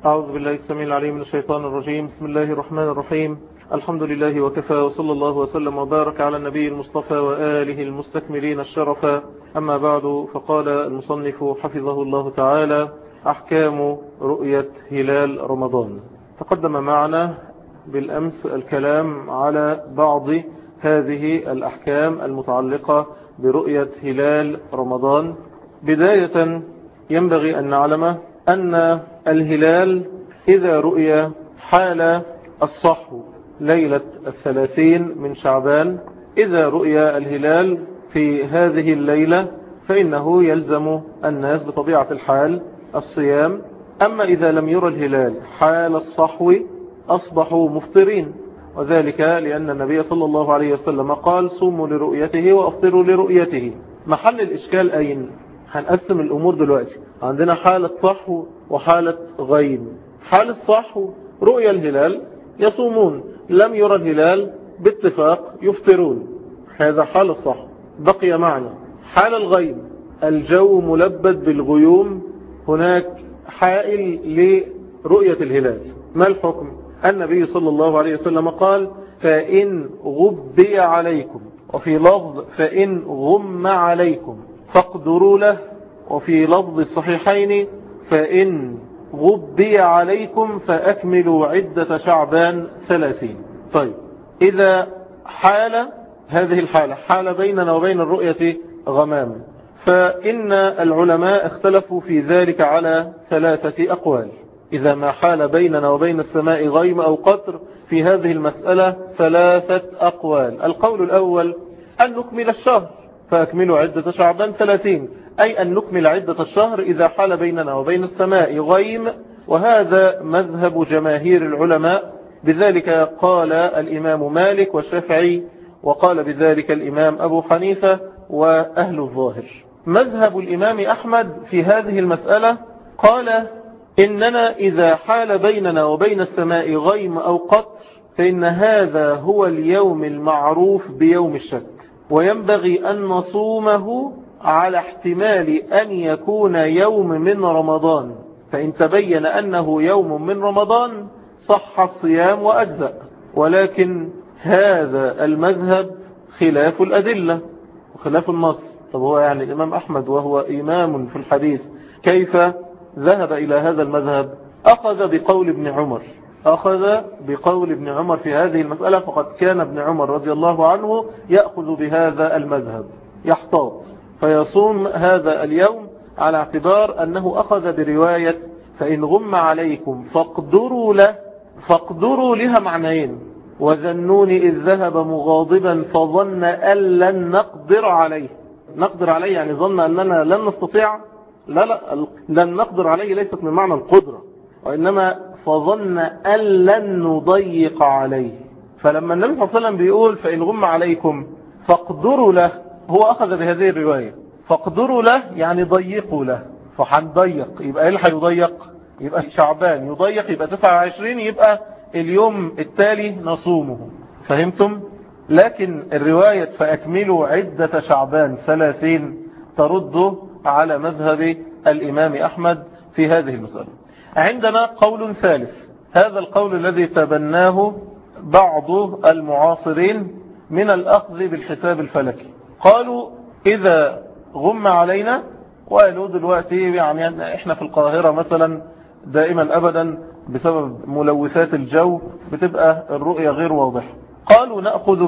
أعوذ بالله السميع العليم من الشيطان الرجيم. بسم الله الرحمن الرحيم. الحمد لله وكفى، وصلى الله وسلم وبارك على النبي المصطفى وآله المستكملين الشرفا. أما بعد، فقال المصنف حفظه الله تعالى: أحكام رؤية هلال رمضان. تقدم معنا بالأمس الكلام على بعض هذه الأحكام المتعلقة برؤية هلال رمضان. بداية ينبغي أن نعلم أن الهلال إذا رؤي حال الصحو ليلة 30 من شعبان، إذا رؤي الهلال في هذه الليلة فإنه يلزم الناس بطبيعة الحال الصيام. أما إذا لم يرى الهلال حال الصحو أصبحوا مفطرين، وذلك لأن النبي صلى الله عليه وسلم قال: صوموا لرؤيته وأفطروا لرؤيته. محل الإشكال أين؟ هنقسم الأمور دلوقتي. عندنا حالة صحو وحالة غيم. حال الصحو رؤيا الهلال يصومون، لم يرى الهلال باتفاق يفطرون، هذا حال الصحو. بقي معنا حال الغيم، الجو ملبد بالغيوم، هناك حائل لرؤية الهلال. ما الحكم؟ النبي صلى الله عليه وسلم قال: فإن غبي عليكم، وفي لفظ فإن غم عليكم فاقدروا له، وفي لفظ الصحيحين فإن غبي عليكم فأكملوا عدة شعبان 30. طيب، إذا حال هذه الحالة حال بيننا وبين الرؤية غمام، فإن العلماء اختلفوا في ذلك على 3 أقوال. إذا ما حال بيننا وبين السماء غيم أو قطر، في هذه المسألة 3 أقوال. القول الأول أن نكمل الشهر، فأكملوا عدة شعبان 30، أي أن نكمل عدة الشهر إذا حال بيننا وبين السماء غيم، وهذا مذهب جماهير العلماء. بذلك قال الإمام مالك والشافعي، وقال بذلك الإمام أبو حنيفة وأهل الظاهر. مذهب الإمام أحمد في هذه المسألة قال: إننا إذا حال بيننا وبين السماء غيم أو قطر فإن هذا هو اليوم المعروف بيوم الشك، وينبغي أن نصومه على احتمال أن يكون يوم من رمضان، فإن تبين أنه يوم من رمضان صح الصيام وأجزأ. ولكن هذا المذهب خلاف الأدلة وخلاف النص. طب هو يعني الإمام أحمد وهو إمام في الحديث كيف ذهب إلى هذا المذهب؟ أخذ بقول ابن عمر في هذه المسألة، فقد كان ابن عمر رضي الله عنه يأخذ بهذا المذهب، يحتاط فيصوم هذا اليوم على اعتبار أنه أخذ برواية فإن غم عليكم فاقدروا له. فاقدروا لها معنيين: وذنوني إذ ذهب مغاضبا فظن أن لن نقدر عليه. نقدر عليه يعني ظن أننا لن نستطيع. لا، لن نقدر عليه ليست من معنى القدرة، وإنما فظن أن لن نضيق عليه. فلما النبي صلى الله عليه وسلم بيقول فإن غم عليكم فاقدروا له، هو أخذ بهذه الرواية. فاقدروا له يعني ضيقوا له، فحنضيق. يبقى إيه اللي هيضيق؟ يبقى شعبان يضيق، يبقى 29، يبقى اليوم التالي نصومه. فهمتم؟ لكن الرواية فأكملوا عدة شعبان 30 ترد على مذهب الإمام أحمد في هذه المسألة. عندنا قول ثالث، هذا القول الذي تبناه بعض المعاصرين من الأخذ بالحساب الفلكي. قالوا إذا غم علينا، وقالوا دلوقتي يعني إحنا في القاهرة مثلا دائما أبدا بسبب ملوثات الجو بتبقى الرؤية غير واضحة، قالوا نأخذ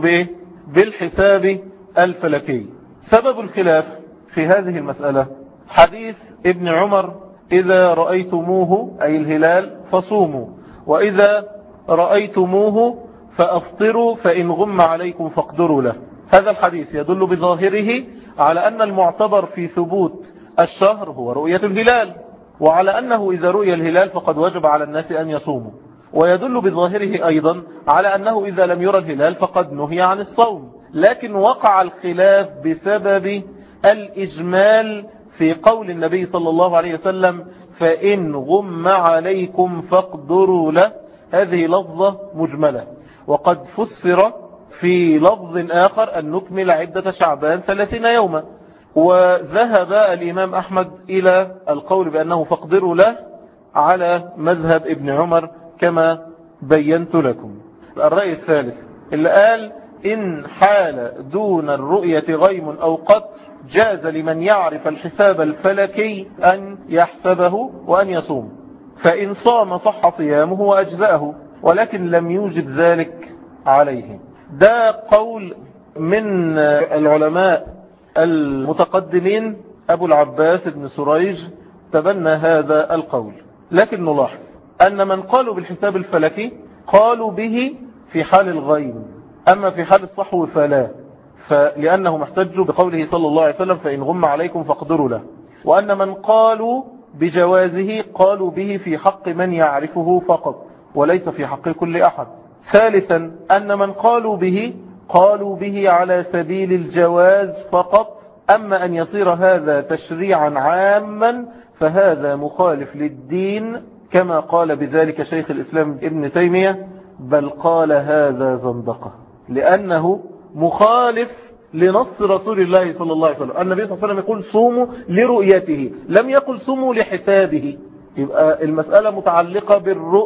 بالحساب الفلكي. سبب الخلاف في هذه المسألة حديث ابن عمر: إذا رأيتموه أي الهلال فصوموا، وإذا رأيتموه فأفطروا، فإن غم عليكم فاقدروا له. هذا الحديث يدل بظاهره على أن المعتبر في ثبوت الشهر هو رؤية الهلال، وعلى أنه إذا رؤي الهلال فقد وجب على الناس أن يصوموا. ويدل بظاهره أيضا على أنه إذا لم يرى الهلال فقد نهي عن الصوم. لكن وقع الخلاف بسبب الإجمال في قول النبي صلى الله عليه وسلم: فإن غم عليكم فاقدروا له. هذه لفظة مجملة، وقد فسر في لفظ آخر أن نكمل عدة شعبان 30 يوما. وذهب الإمام أحمد إلى القول بأنه فاقدروا له على مذهب ابن عمر كما بينت لكم. الرأي الثالث اللي قال إن حال دون الرؤية غيم أو قطر جاز لمن يعرف الحساب الفلكي أن يحسبه وأن يصوم، فإن صام صح صيامه وأجزأه، ولكن لم يوجب ذلك عليه. ده قول من العلماء المتقدمين، أبو العباس بن سريج تبنى هذا القول. لكن نلاحظ أن من قالوا بالحساب الفلكي قالوا به في حال الغيم، أما في حال الصحو فلا، لأنهم احتجوا بقوله صلى الله عليه وسلم فإن غم عليكم فاقدروا له. وأن من قالوا بجوازه قالوا به في حق من يعرفه فقط وليس في حق كل أحد. ثالثا أن من قالوا به على سبيل الجواز فقط، أما أن يصير هذا تشريعا عاما فهذا مخالف للدين، كما قال بذلك شيخ الإسلام ابن تيمية، بل قال هذا زندقة، لأنه مخالف لنص رسول الله صلى الله عليه وسلم. النبي صلى الله عليه وسلم يقول صوموا لرؤيته، لم يقل صوموا لحسابه. يبقى المسألة متعلقة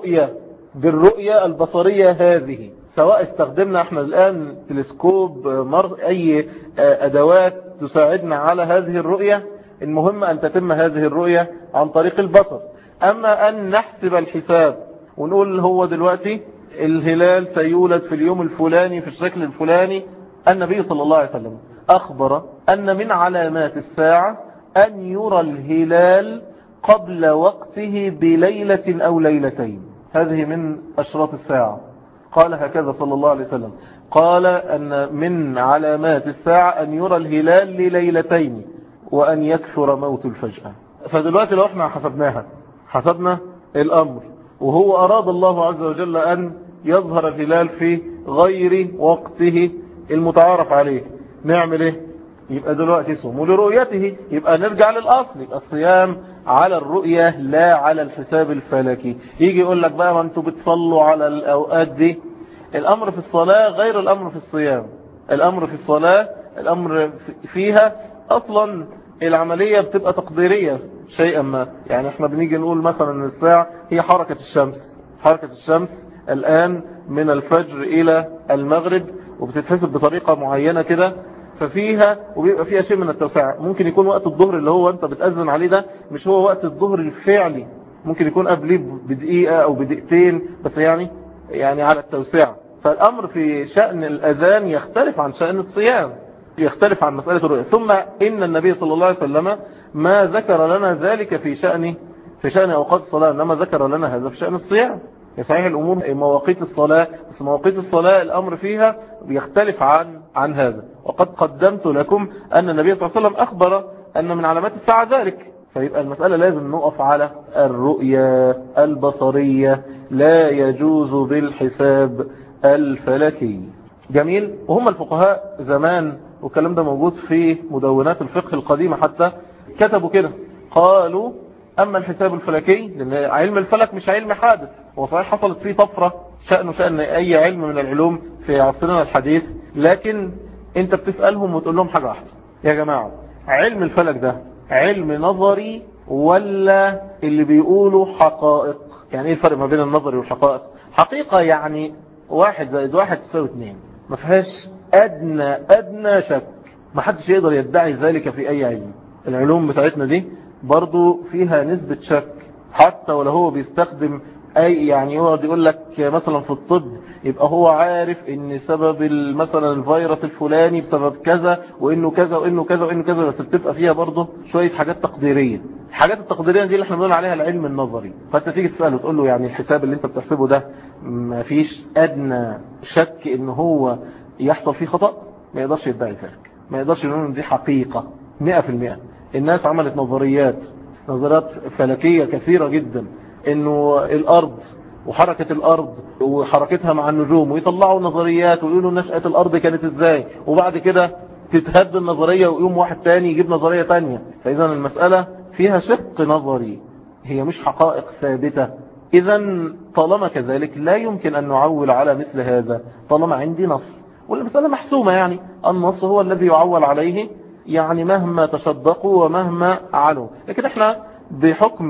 بالرؤية البصرية هذه، سواء استخدمنا احنا الآن تلسكوب، أي أدوات تساعدنا على هذه الرؤية، المهم أن تتم هذه الرؤية عن طريق البصر. أما أن نحسب الحساب ونقول هو دلوقتي الهلال سيولد في اليوم الفلاني في الشكل الفلاني، النبي صلى الله عليه وسلم أخبر أن من علامات الساعة أن يرى الهلال قبل وقته بليلة أو ليلتين، هذه من أشراط الساعة، قال هكذا صلى الله عليه وسلم. قال أن من علامات الساعة أن يرى الهلال لليلتين وأن يكثر موت الفجأة. فدلوقتي لو احنا حسبنا الأمر وهو أراد الله عز وجل أن يظهر الهلال في غير وقته المتعارف عليه، نعمل ايه؟ يبقى دلوقتي صوموا لرؤيته، يبقى نرجع للأصل، يبقى الصيام على الرؤية لا على الحساب الفلكي. يجي يقول لك بقى ما انتوا بتصلوا على الأوقات دي، الأمر في الصلاة غير الأمر في الصيام. الأمر في الصلاة الأمر فيها أصلا العملية بتبقى تقديرية شيئا ما، يعني احنا بنيجي نقول مثلا الساعة هي حركة الشمس الآن من الفجر إلى المغرب، وبتتحسب بطريقة معينة كده، ففيها وبيبقى فيها شيء من التوسعة. ممكن يكون وقت الظهر اللي هو انت بتأذن عليه ده مش هو وقت الظهر الفعلي، ممكن يكون قبليه بدقيقة او بدقيقتين، بس يعني على التوسعة. فالأمر في شأن الأذان يختلف عن شأن الصيام، يختلف عن مسألة الرؤية. ثم إن النبي صلى الله عليه وسلم ما ذكر لنا ذلك في شأن أوقات الصلاة، إنما ذكر لنا هذا في شأن الصيام. صحيح الأمور مواقيت الصلاة، بس مواقيت الصلاة الأمر فيها يختلف عن هذا. وقد قدمت لكم أن النبي صلى الله عليه وسلم أخبر أن من علامات الساعة ذلك. فيبقى المسألة لازم نقف على الرؤية البصرية، لا يجوز بالحساب الفلكي. جميل. وهم الفقهاء زمان، والكلام ده موجود في مدونات الفقه القديمة حتى، كتبوا كده، قالوا أما الحساب الفلكي، لأن علم الفلك مش علم حادث، هو صحيح حصلت فيه طفرة شأن أي علم من العلوم في عصرنا الحديث، لكن انت بتسألهم وتقول لهم حاجة واحدة، يا جماعة علم الفلك ده علم نظري ولا اللي بيقولوا حقائق؟ يعني ايه الفرق ما بين النظري والحقائق؟ حقيقة يعني 1 + 1 = 2، ما فيهاش أدنى شك، ما حدش يقدر يدعي ذلك في أي علم. العلوم بتاعتنا دي برضو فيها نسبة شك، حتى ولو هو بيستخدم يعني يقعد يقول لك مثلا في الطب يبقى هو عارف ان سبب مثلا الفيروس الفلاني بسبب كذا وانه كذا وانه كذا وانه كذا، بس بتبقى فيها برضه شوية حاجات تقديرية. الحاجات التقديرية دي اللي احنا بنقول عليها العلم النظري. فانت تيجي تسأله وتقول له يعني الحساب اللي انت بتحسبه ده ما فيش ادنى شك ان هو يحصل فيه خطأ، ما يقدرش يدعي ذلك، ما يقدرش يقول ان دي حقيقة 100%. الناس عملت نظريات فلكية كثيرة جدا، انه الارض وحركة الارض وحركتها مع النجوم، ويطلعوا نظريات ويقولوا نشأة الارض كانت ازاي، وبعد كده تتهد النظرية ويقوم واحد تاني يجيب نظرية تانية. فاذا المسألة فيها شق نظري، هي مش حقائق ثابتة. اذا طالما كذلك لا يمكن ان نعول على مثل هذا طالما عندي نص، والمسألة محسومة، يعني النص هو الذي يعول عليه، يعني مهما تشدقوا ومهما علوا. لكن احنا بحكم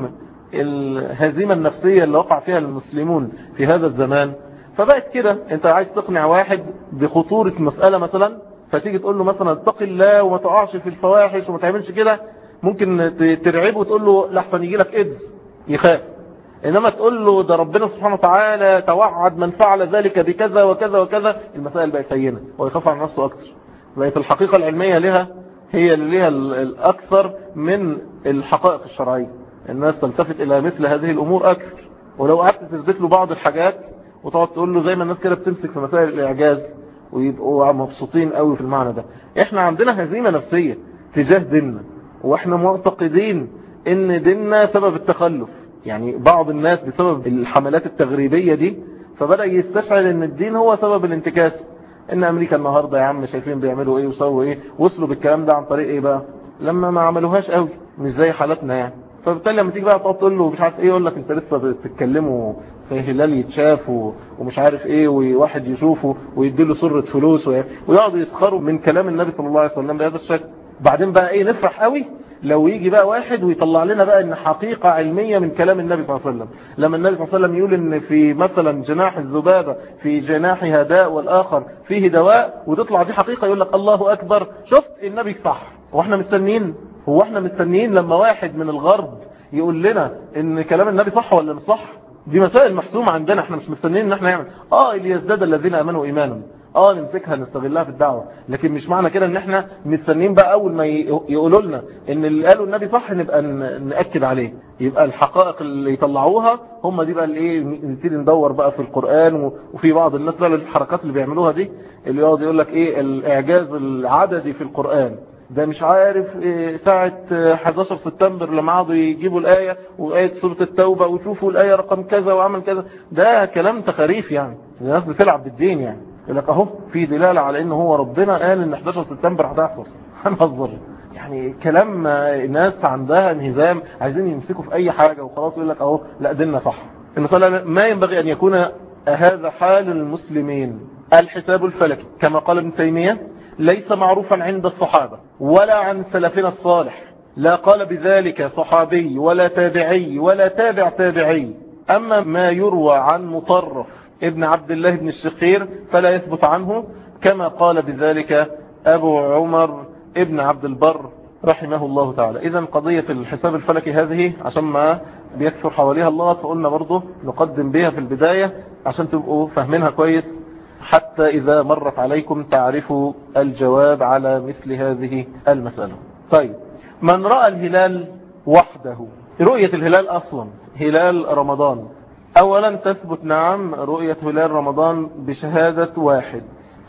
الهزيمة النفسية اللي وقع فيها المسلمون في هذا الزمان. فبقت كده انت عايز تقنع واحد بخطورة مسألة مثلا، فتيجي تقول له مثلا اتق الله وما تقعش في الفواحش وما تعملش كده، ممكن ترعبه وتقول له لحسن يجي لك إيدز يخاف. إنما تقول له ده ربنا سبحانه وتعالى توعد من فعل ذلك بكذا وكذا وكذا، المسائل بقت هينة ويخاف على نفسه أكثر. بقت الحقيقة العلمية لها هي اللي لها الأكثر من الحقائق الشرعية. الناس تلتفت إلى مثل هذه الأمور أكثر. ولو قعدت تثبت له بعض الحاجات وتقعد تقول له زي ما الناس كده بتمسك في مسائل الإعجاز ويبقوا مبسوطين قوي في المعنى ده. احنا عندنا هزيمة نفسية تجاه ديننا، واحنا معتقدين ان ديننا سبب التخلف. يعني بعض الناس بسبب الحملات التغريبية دي فبدأ يستشعر ان الدين هو سبب الانتكاس. ان امريكا النهاردة يا عم شايفين بيعملوا ايه وسووا ايه، وصلوا بالكلام ده عن طريق ايه بقى؟ لما ما عملوهاش قوي مش زي حالتنا يعني. فبالتالي لما تيجي بقى تقعد تقول له مش عارف ايه، يقول لك انت لسه بتتكلموا في هلال يتشاف ومش عارف ايه وواحد يشوفه ويديله سرة فلوس ويقعدوا يسخروا من كلام النبي صلى الله عليه وسلم بهذا الشكل. بعدين بقى ايه نفرح قوي لو يجي بقى واحد ويطلع لنا بقى ان حقيقة علمية من كلام النبي صلى الله عليه وسلم. لما النبي صلى الله عليه وسلم يقول ان في مثلا جناح الذبابة في جناحها داء والآخر فيه دواء، وتطلع دي حقيقة، يقول لك الله أكبر شفت النبي صح. واحنا مستنين؟ هو احنا مستنيين لما واحد من الغرب يقول لنا ان كلام النبي صح ولا مش صح؟ دي مسائل محسومة عندنا، احنا مش مستنيين ان احنا نعمل ليزداد الذين امنوا ايمانا، نمسكها نستغلها في الدعوة. لكن مش معنى كده ان احنا مستنيين بقى اول ما يقولوا لنا ان اللي قالوا النبي صح نبقى نأكد عليه. يبقى الحقائق اللي يطلعوها هم دي بقى الايه، نبتدي ندور بقى في القرآن. وفي بعض الناس بقى الحركات اللي بيعملوها دي اللي يقعد يقول لك ايه الاعجاز العددي في القرآن ده، مش عارف ساعة 11 سبتمبر لما قعدوا يجيبوا الآية وآية سورة التوبة ويشوفوا الآية رقم كذا وعمل كذا، ده كلام تخاريف يعني. الناس بتلعب بالدين يعني. يقول لك اهو في دلالة على انه هو ربنا قال ان 11 سبتمبر هتحصل. هنهزر يعني. كلام ناس عندها انهزام عايزين يمسكوا في اي حاجة وخلاص يقول لك اهو لا ديننا صح. المسألة ما ينبغي ان يكون هذا حال المسلمين. الحساب الفلكي كما قال ابن تيمية ليس معروفا عند الصحابة ولا عن سلفنا الصالح، لا قال بذلك صحابي ولا تابعي ولا تابع تابعي. أما ما يروى عن مطرف ابن عبد الله بن الشخير فلا يثبت عنه، كما قال بذلك أبو عمر ابن عبد البر رحمه الله تعالى. إذن قضية الحساب الفلكي هذه عشان ما بيكثر حواليها الله، فقلنا برضه نقدم بها في البداية عشان تبقوا فاهمينها كويس، حتى إذا مرت عليكم تعرفوا الجواب على مثل هذه المسألة. طيب، من رأى الهلال وحده، رؤية الهلال أصلا هلال رمضان أولا تثبت نعم رؤية هلال رمضان بشهادة واحد،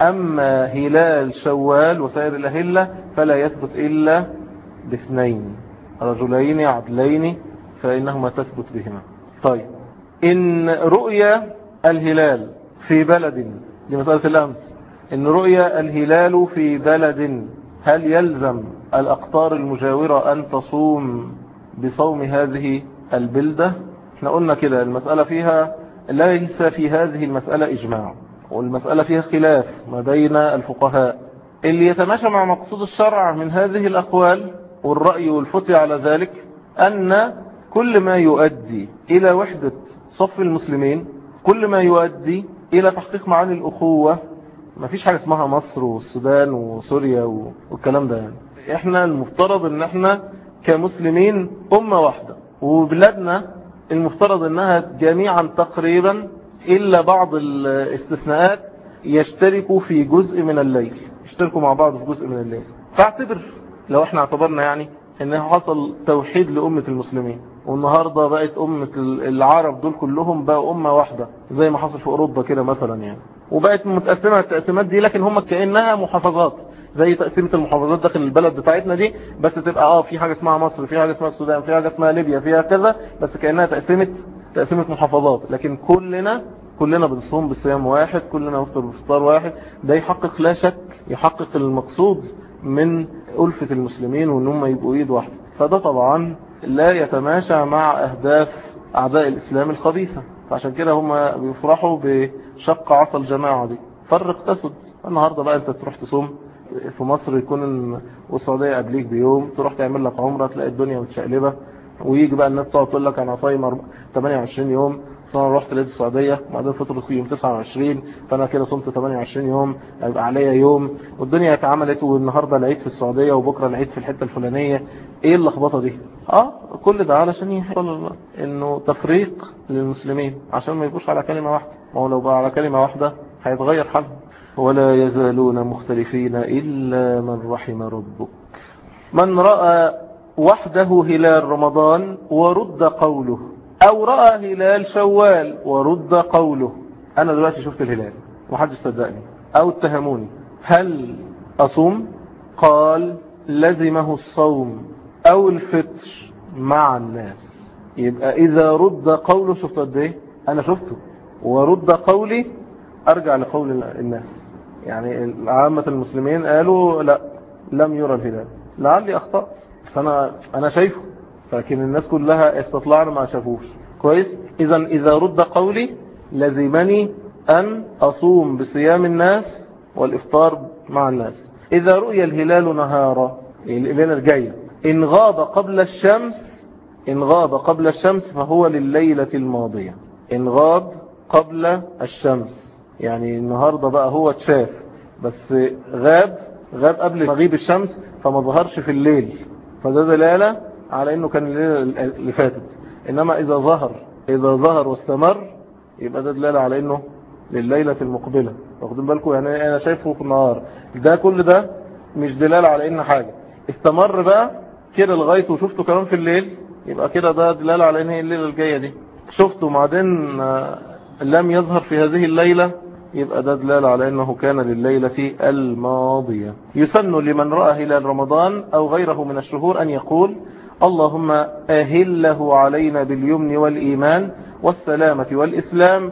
أما هلال شوال وسائر الأهلة فلا يثبت إلا باثنين، رجلين عدلين فإنهما تثبت بهما. طيب، إن رؤية الهلال في بلد، دي مسألة الأمس، إن رؤية الهلال في بلد هل يلزم الأقطار المجاورة أن تصوم بصوم هذه البلدة؟ احنا قلنا كده المسألة فيها ليس في هذه المسألة إجماع، والمسألة فيها خلاف ما بين الفقهاء. اللي يتماشى مع مقصود الشرع من هذه الأقوال والرأي والفتي على ذلك أن كل ما يؤدي إلى وحدة صف المسلمين، كل ما يؤدي إلى تحقيق معاني الأخوة، ما فيش حاجة اسمها مصر والسودان وسوريا والكلام ده يعني. احنا المفترض ان احنا كمسلمين أمة واحدة، وبلادنا المفترض انها جميعا تقريبا إلا بعض الاستثناءات يشتركوا في جزء من الليل، يشتركوا مع بعض في جزء من الليل. فاعتبر لو احنا اعتبرنا يعني انه حصل توحيد لأمة المسلمين، والنهاردة بقت أمة العرب دول كلهم بقوا أمة واحدة زي ما حصل في أوروبا كده مثلا يعني، وبقت متقسمة التقسيمات دي، لكن هم كأنها محافظات زي تقسيمة المحافظات داخل البلد بتاعتنا دي، بس تبقى في حاجة اسمها مصر، في حاجة اسمها السودان، في حاجة اسمها ليبيا، فيها كذا، بس كأنها تقسيمة محافظات، لكن كلنا بنصوم بالصيام واحد، كلنا نفطر بفطار واحد. ده يحقق لا شك يحقق المقصود من ألفة المسلمين وان هم يبقوا ايد واحدة. فده طبعا لا يتماشى مع أهداف أعداء الإسلام الخبيثة، فعشان كده هم بيفرحوا بشق عصا الجماعة دي. فرق تسد. النهاردة بقى انت تروح تصوم في مصر، يكون والسعودية قبليك بيوم، تروح تعمل لك عمرة تلاقي الدنيا متشقلبة ويجي بقى الناس تقعد تقول لك انا صايم 28 يوم، انا رحت لقيت السعوديه وبعدين فطرت يوم 29 فانا كده صمت 28 يوم، هيبقى عليا يوم، والدنيا اتعملت والنهارده العيد في السعوديه وبكره العيد في الحته الفلانيه. ايه اللخبطه دي؟ كل ده علشان يحصل انه تفريق للمسلمين عشان ما يبقوش على كلمه واحده. ما هو لو بقى على كلمه واحده هيتغير حالهم. ولا يزالون مختلفين الا من رحم ربك. من رأى وحده هلال رمضان ورد قوله، او رأى هلال شوال ورد قوله، انا دلوقتي شفت الهلال ومحدش صدقني او اتهموني، هل اصوم؟ قال لزمه الصوم او الفطر مع الناس. يبقى اذا رد قوله، شفت قد ايه انا شفته، ورد قولي ارجع لقول الناس. يعني عامة المسلمين قالوا لا لم يرى الهلال، لعلي اخطأت بس انا شايفه، لكن الناس كلها استطلعنا ما شافوش كويس. اذا رد قولي لزمني ان اصوم بصيام الناس والافطار مع الناس. اذا رؤي الهلال نهارا، الليلة الجاية، ان غاب قبل الشمس فهو لليلة الماضية. ان غاب قبل الشمس يعني النهاردة بقى هو اتشاف بس غاب قبل مغيب الشمس فما ظهرش في الليل، فده دلالة على انه كان الليلة اللي فاتت. انما اذا ظهر واستمر يبقى ده دلالة على انه لليلة المقبلة. واخدين بالكم؟ يعني انا شايفه في النهار، ده كل ده مش دلالة على ان حاجة استمر بقى كده لغاية وشفته كمان في الليل، يبقى كده ده دلالة على ان هي الليلة الجاية دي. شفته بعدين لم يظهر في هذه الليلة، يبقى ده دلالة على أنه كان لليلة الماضية. يسن لمن رأى هلال رمضان أو غيره من الشهور أن يقول اللهم أهله علينا باليمن والإيمان والسلامة والإسلام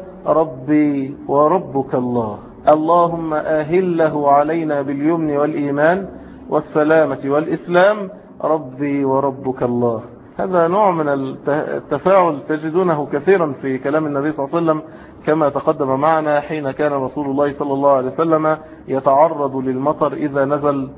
ربي وربك الله. اللهم أهله علينا باليمن والإيمان والسلامة والإسلام ربي وربك الله. هذا نوع من التفاعل تجدونه كثيرا في كلام النبي صلى الله عليه وسلم، كما تقدم معنا حين كان رسول الله صلى الله عليه وسلم يتعرض للمطر إذا نزل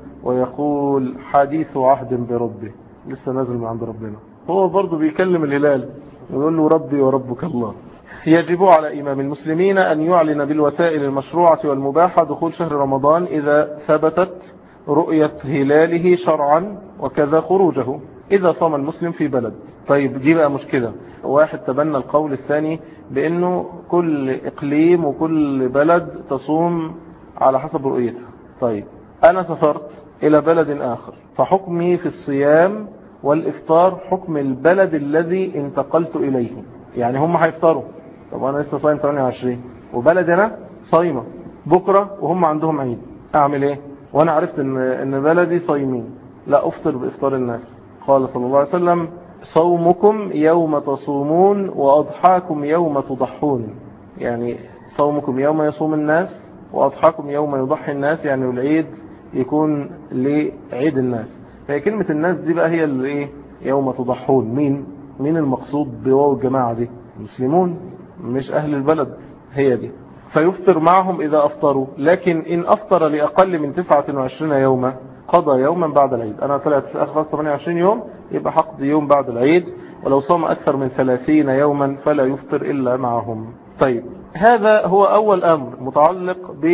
ويقول حديث عهد بربه، لسه نازل من عند ربنا، هو برضو بيكلم الهلال ويقول له ربي وربك الله. يجب على إمام المسلمين أن يعلن بالوسائل المشروعة والمباحة دخول شهر رمضان إذا ثبتت رؤية هلاله شرعا، وكذا خروجه إذا صام المسلم في بلد. طيب دي بقى مشكلة، واحد تبنى القول الثاني بأنه كل إقليم وكل بلد تصوم على حسب رؤيتها. طيب أنا سافرت إلى بلد آخر، فحكمي في الصيام والإفطار حكم البلد الذي انتقلت إليه. يعني هم هيفطروا، طب أنا لسه صايم 28 وبلدنا صايمة بكرة وهم عندهم عيد، أعمل إيه؟ وأنا عرفت إن بلدي صايمين، لا أفطر بإفطار الناس. قال صلى الله عليه وسلم صومكم يوم تصومون وأضحاكم يوم تضحون. يعني صومكم يوم يصوم الناس وأضحاكم يوم يضحي الناس، يعني العيد يكون لعيد الناس. فهي كلمة الناس دي بقى هي اللي إيه؟ يوم تضحون. مين المقصود بواو الجماعة دي؟ المسلمون مش أهل البلد، هي دي. فيفطر معهم إذا أفطروا، لكن إن أفطر لأقل من 29 يوما قضى يوما بعد العيد. أنا طلعت في آخر 28 يوم يبقى حقضي يوم بعد العيد، ولو صام أكثر من 30 يوما فلا يفطر إلا معهم. طيب هذا هو أول أمر متعلق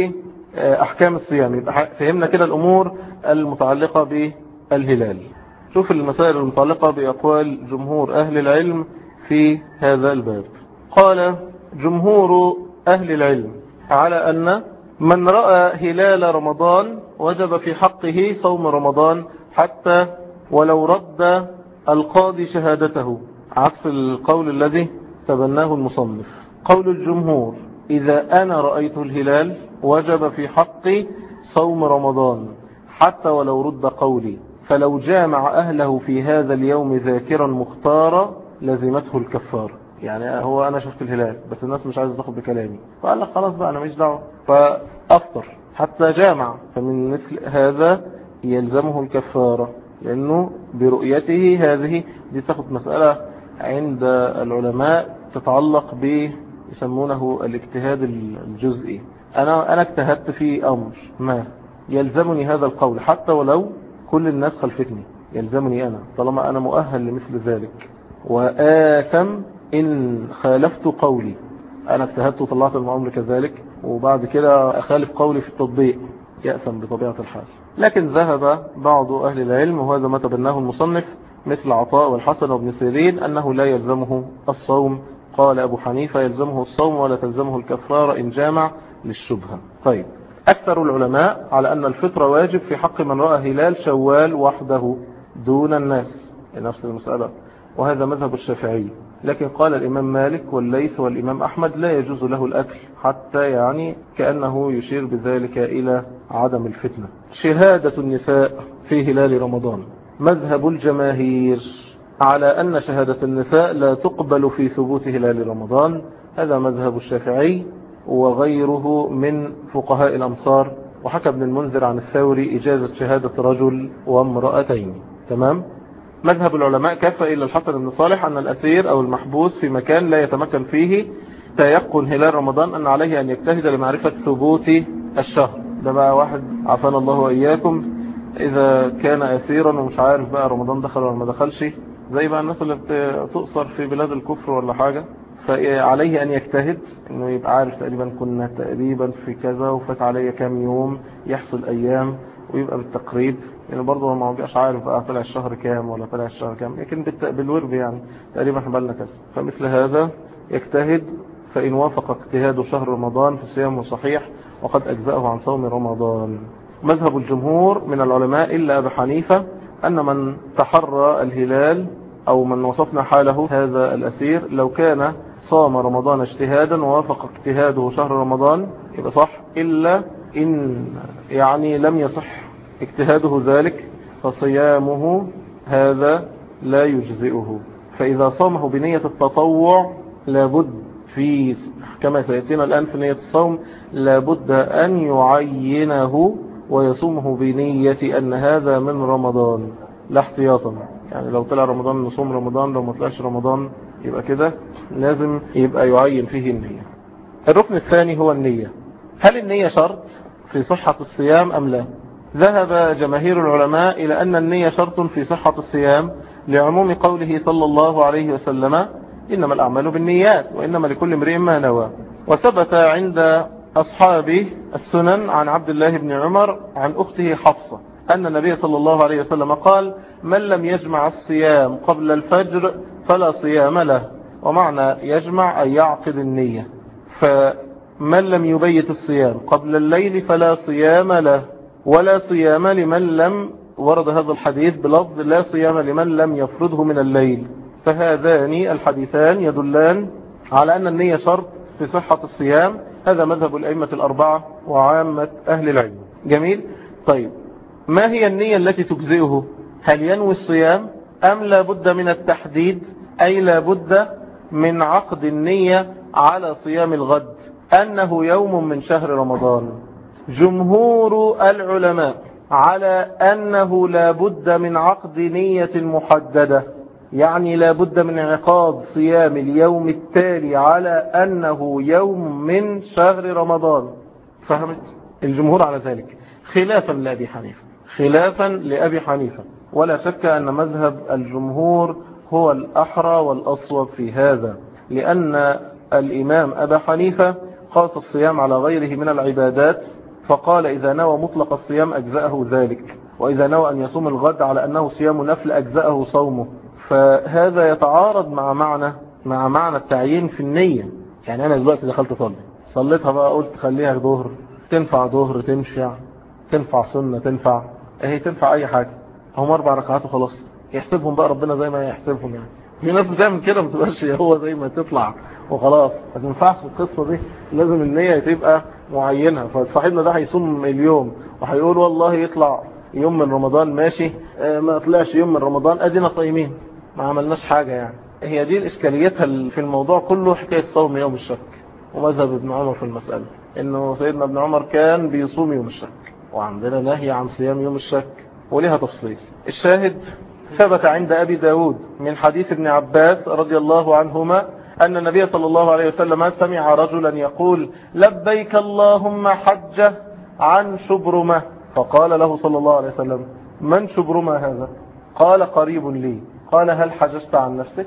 بأحكام الصيام. يبقى فهمنا كده الأمور المتعلقة بالهلال. شوف المسائل المتعلقة بأقوال جمهور أهل العلم في هذا الباب. قال جمهور أهل العلم على أن من رأى هلال رمضان وجب في حقه صوم رمضان حتى ولو رد القاضي شهادته، عكس القول الذي تبناه المصنف. قول الجمهور إذا أنا رأيت الهلال وجب في حقي صوم رمضان حتى ولو رد قولي، فلو جامع أهله في هذا اليوم ذاكرا مختارا لزمته الكفار. يعني هو أنا شفت الهلال بس الناس مش عايز تاخد بكلامي، فقال لك خلاص بقى أنا مش دعوة، فأفطر حتى جامع. فمن مثل هذا يلزمه الكفارة، لأنه برؤيته هذه دي تاخد مسألة عند العلماء تتعلق ب يسمونه الاجتهاد الجزئي. أنا اجتهدت في أمر ما، يلزمني هذا القول حتى ولو كل الناس خلفتني، يلزمني أنا طالما أنا مؤهل لمثل ذلك. وآثم إن خالفت قولي. أنا اجتهدت وطلعت المعامل كذلك، وبعد كده أخالف قولي في التطبيق، يأثم بطبيعة الحال. لكن ذهب بعض أهل العلم، وهذا ما تبناه المصنف مثل عطاء والحسن وابن سيرين، أنه لا يلزمه الصوم. قال أبو حنيفة يلزمه الصوم ولا تلزمه الكفارة إن جامع للشبهة. طيب، أكثر العلماء على أن الفطر واجب في حق من رأى هلال شوال وحده دون الناس، نفس المسألة، وهذا مذهب الشافعي. لكن قال الإمام مالك والليث والإمام أحمد لا يجوز له الأكل، حتى يعني كأنه يشير بذلك إلى عدم الفتنة. شهادة النساء في هلال رمضان، مذهب الجماهير على أن شهادة النساء لا تقبل في ثبوت هلال رمضان، هذا مذهب الشافعي وغيره من فقهاء الأمصار. وحكى ابن المنذر عن الثوري إجازة شهادة رجل وامرأتين. تمام. مذهب العلماء كفى إلى الحسن بن صالح أن الأسير أو المحبوس في مكان لا يتمكن فيه تيقن هلال رمضان أن عليه أن يجتهد لمعرفة ثبوت الشهر. ده بقى واحد عافانا الله وإياكم إذا كان أسيرا ومش عارف بقى رمضان دخل ولا ما دخلش، زي بقى الناس اللي بتؤثر في بلاد الكفر ولا حاجة، فعليه أن يجتهد إنه يبقى عارف تقريبا كنا تقريبا في كذا وفات عليه كام يوم، يحصل أيام ويبقى بالتقريب، يعني برضه ما بيبقاش عارف بقى طلع الشهر كام ولا طلع الشهر كام، لكن بالورب يعني تقريبا احنا بالنا كذا. فمثل هذا يجتهد، فإن وافق اجتهاد شهر رمضان في صيامه صحيح وقد أجزأه عن صوم رمضان. مذهب الجمهور من العلماء إلا أبي حنيفة أن من تحرى الهلال أو من وصفنا حاله هذا الأسير لو كان صام رمضان اجتهادا ووافق اجتهاده شهر رمضان يبقى صح، إلا إن يعني لم يصح اجتهاده ذلك فصيامه هذا لا يجزئه. فإذا صامه بنية التطوع لابد في كما سيأتينا الآن في نية الصوم لابد أن يعينه ويصومه بنية أن هذا من رمضان لا احتياطا. يعني لو طلع رمضان نصوم رمضان، لو ما طلعش رمضان يبقى كده لازم يبقى يعين فيه النية. الركن الثاني هو النية. هل النية شرط في صحة الصيام أم لا؟ ذهب جماهير العلماء إلى أن النية شرط في صحة الصيام لعموم قوله صلى الله عليه وسلم إنما الأعمال بالنيات وإنما لكل امرئ ما نوى. وثبت عند أصحاب السنن عن عبد الله بن عمر عن أخته حفصة أن النبي صلى الله عليه وسلم قال من لم يجمع الصيام قبل الفجر فلا صيام له. ومعنى يجمع أي يعقد النية. فمن لم يبيت الصيام قبل الليل فلا صيام له، ولا صيام لمن لم، ورد هذا الحديث بلفظ لا صيام لمن لم يفرضه من الليل. فهذان الحديثان يدلان على أن النية شرط في صحة الصيام. هذا مذهب الأئمة الأربعة وعامة أهل العلم. جميل. طيب، ما هي النية التي تجزئه؟ هل ينوي الصيام أم لا بد من التحديد، أي لا بد من عقد النية على صيام الغد أنه يوم من شهر رمضان؟ جمهور العلماء على أنه لا بد من عقد نية محددة، يعني لا بد من انعقاد صيام اليوم التالي على أنه يوم من شهر رمضان. فهمت؟ الجمهور على ذلك خلافا لأبي حنيفة، خلافا لأبي حنيفة. ولا شك أن مذهب الجمهور هو الأحرى والأصوب في هذا، لأن الإمام أبا حنيفة قاس الصيام على غيره من العبادات فقال إذا نوى مطلق الصيام أجزأه ذلك، وإذا نوى أن يصوم الغد على أنه صيام نفل أجزأه صومه. فهذا يتعارض مع معنى التعيين في النية. يعني أنا دلوقتي دخلت صليتها بقى، قلت خليها ظهر، تنفع ظهر، تنفع سنة، تنفع أي حاجة، هم 4 ركعات وخلاص، يحسبهم بقى ربنا زي ما يحسبهم. يعني في ناس بتعمل كده، ما تبقاش هو زي ما تطلع وخلاص، ما تنفعش القصة دي، لازم النية تبقى معينة. فصاحبنا ده هيصوم اليوم وهيقول والله يطلع يوم من رمضان ماشي، ما طلعش يوم من رمضان ادينا صايمين، ما عملناش حاجة. يعني هي دي الإشكاليتها في الموضوع كله، حكاية صوم يوم الشك. ومذهب ابن عمر في المسألة انه سيدنا ابن عمر كان بيصوم يوم الشك، وعندنا نهي عن صيام يوم الشك وليها تفصيل. الشاهد ثبت عند أبي داود من حديث ابن عباس رضي الله عنهما أن النبي صلى الله عليه وسلم سمع رجلا يقول لبيك اللهم حجة عن شبرمة، فقال له صلى الله عليه وسلم من شبرمة هذا؟ قال قريب لي. قال هل حججت عن نفسك؟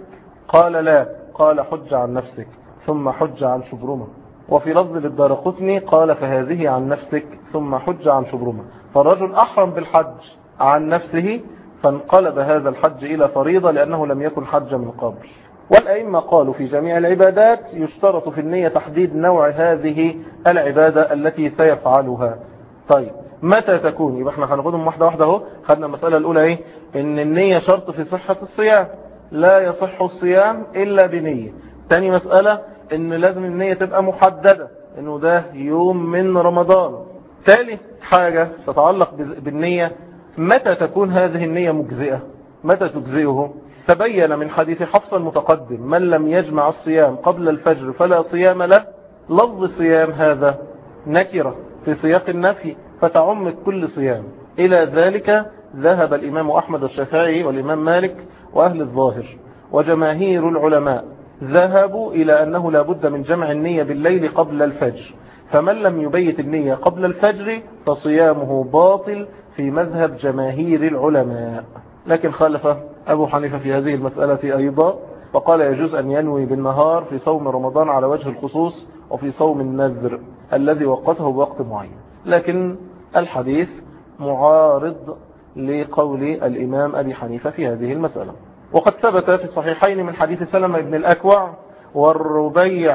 قال لا، قال حج عن نفسك ثم حج عن شبرمة. وفي لفظ للدارقطني قال فهذه عن نفسك ثم حج عن شبرمة. فالرجل أحرم بالحج عن نفسه فانقلب هذا الحج إلى فريضة لأنه لم يكن حج من قبل. والأئمة قالوا في جميع العبادات يشترط في النية تحديد نوع هذه العبادة التي سيفعلها. طيب متى تكون؟ يبقى احنا هناخدهم واحدة واحدة اهو. خدنا المسألة الأولى ايه؟ ان النية شرط في صحة الصيام، لا يصح الصيام إلا بنية. تاني مسألة ان لازم النية تبقى محددة انه ده يوم من رمضان. ثالث حاجة تتعلق بالنية، متى تكون هذه النية مجزئة؟ متى تجزئه؟ تبين من حديث حفص المتقدم من لم يجمع الصيام قبل الفجر فلا صيام له. لفظ الصيام هذا نكرة في سياق النفي فتعم كل صيام. إلى ذلك ذهب الإمام أحمد الشافعي والإمام مالك وأهل الظاهر، وجماهير العلماء ذهبوا إلى أنه لا بد من جمع النية بالليل قبل الفجر. فمن لم يبيت النية قبل الفجر فصيامه باطل في مذهب جماهير العلماء. لكن خالف أبو حنيفة في هذه المسألة أيضا، فقال يجوز أن ينوي بالنهار في صوم رمضان على وجه الخصوص وفي صوم النذر الذي وقته بوقت معين. لكن الحديث معارض لقول الإمام أبي حنيفة في هذه المسألة. وقد ثبت في الصحيحين من حديث سلمة بن الأكوع والربيع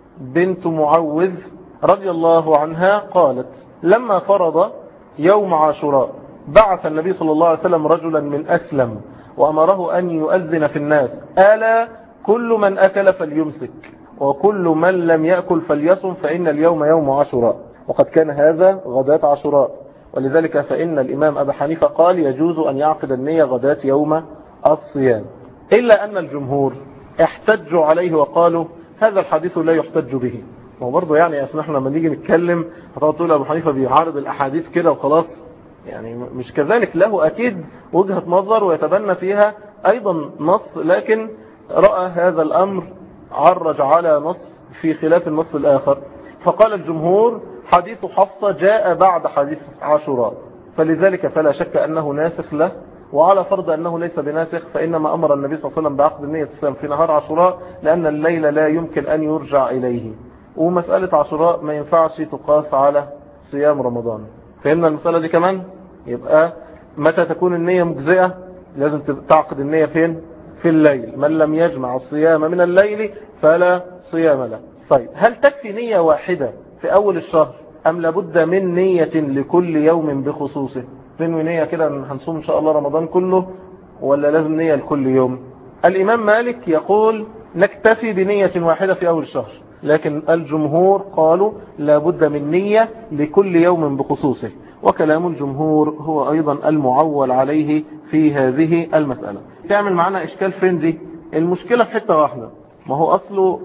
بنت معوذ رضي الله عنها قالت لما فرض يوم عاشوراء بعث النبي صلى الله عليه وسلم رجلا من أسلم وأمره أن يؤذن في الناس ألا كل من أكل فليمسك وكل من لم يأكل فليصم فإن اليوم يوم عاشوراء. وقد كان هذا غداة عاشوراء، ولذلك فإن الإمام أبي حنيفة قال يجوز أن يعقد النية غداة يوم الصيام. إلا أن الجمهور احتجوا عليه وقالوا هذا الحديث لا يحتج به. وبرضه يعني اسمحنا لما نيجي نتكلم هتقعد تقول أبو حنيفة بيعارض الأحاديث كده وخلاص، يعني مش كذلك، له أكيد وجهة نظر ويتبنى فيها أيضا نص، لكن رأى هذا الأمر عرج على نص في خلاف النص الآخر. فقال الجمهور حديث حفصة جاء بعد حديث عاشوراء، فلذلك فلا شك أنه ناسخ له. وعلى فرض أنه ليس بناسخ فإنما أمر النبي صلى الله عليه وسلم بعقد النية الصيام في نهار عاشوراء لأن الليل لا يمكن أن يرجع إليه، ومسألة عاشوراء ما ينفعش تقاس على صيام رمضان. فهمنا المسألة دي كمان؟ يبقى متى تكون النية مجزئة؟ لازم تعقد النية فين؟ في الليل. من لم يجمع الصيام من الليل فلا صيام له. طيب هل تكفي نية واحدة في أول الشهر أم لابد من نية لكل يوم بخصوصه؟ تنوي نية كده هنصوم إن شاء الله رمضان كله ولا لازم نية لكل يوم؟ الإمام مالك يقول نكتفي بنية واحدة في أول الشهر، لكن الجمهور قالوا لابد من نية لكل يوم بخصوصه. وكلام الجمهور هو أيضا المعول عليه في هذه المسألة. تعمل معنا إشكال فين دي؟ المشكلة في حتة واحدة، ما هو أصله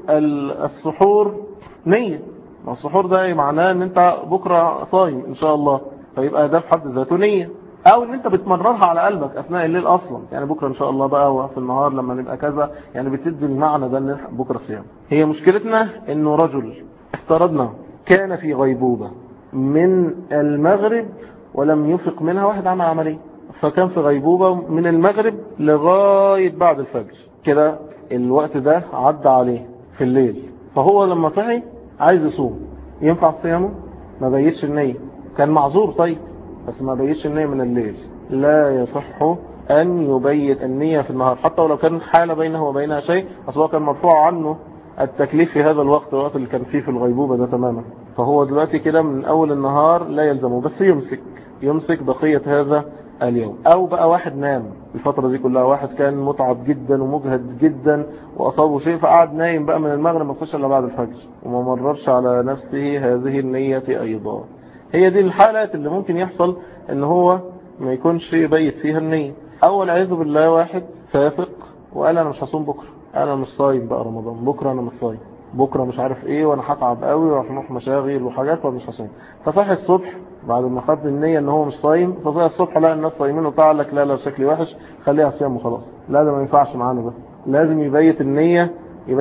السحور نية، ما السحور ده معناه ان انت بكرة صايم ان شاء الله، فيبقى ده في حد ذاته نية، او ان انت بتمررها على قلبك اثناء الليل اصلا، يعني بكرة ان شاء الله بقى وفي النهار لما نبقى كذا، يعني بتدي المعنى ده ان بكرة صيام. هي مشكلتنا انه رجل افترضنا كان في غيبوبة من المغرب ولم يفق منها، واحد عمل عملية فكان في غيبوبة من المغرب لغاية بعد الفجر كده، الوقت ده عدى عليه في الليل، فهو لما صحي عايز يصوم، ينفع صيامه؟ ما بيتش النية، كان معذور طيب بس ما بيتش النية من الليل، لا يصح أن يبيت النية في النهار حتى ولو كان حال بينه وبينها شيء، أصلا كان مرفوع عنه التكليف في هذا الوقت، الوقت اللي كان فيه في الغيبوبة ده تماما، فهو دلوقتي كده من أول النهار لا يلزمه، بس يمسك بقية هذا اليوم. أو بقى واحد نام الفترة دي كلها، واحد كان متعب جدا ومجهد جدا وأصابه شيء فقعد نايم بقى من المغرب ما صلش إلا بعد الفجر وما مررش على نفسه هذه النية أيضا. هي دي الحالات اللي ممكن يحصل ان هو ما يكونش يبيت فيها النية. أول عياذ بالله واحد فاسق وقال أنا مش هصوم بكرة، أنا مش صايم بقى رمضان، بكرة أنا مش صايم، بكرة مش عارف إيه وأنا هتعب قوي وهروح مشاغل وحاجات ومش هصوم. فصحي الصبح بعد ما خد النية ان هو مش صايم، فصحي الصبح لقى الناس صايمين وطلع لك لا شكلي وحش خليها صيام وخلاص. لا ده ما ينفعش معانا، ده لازم يبيت النية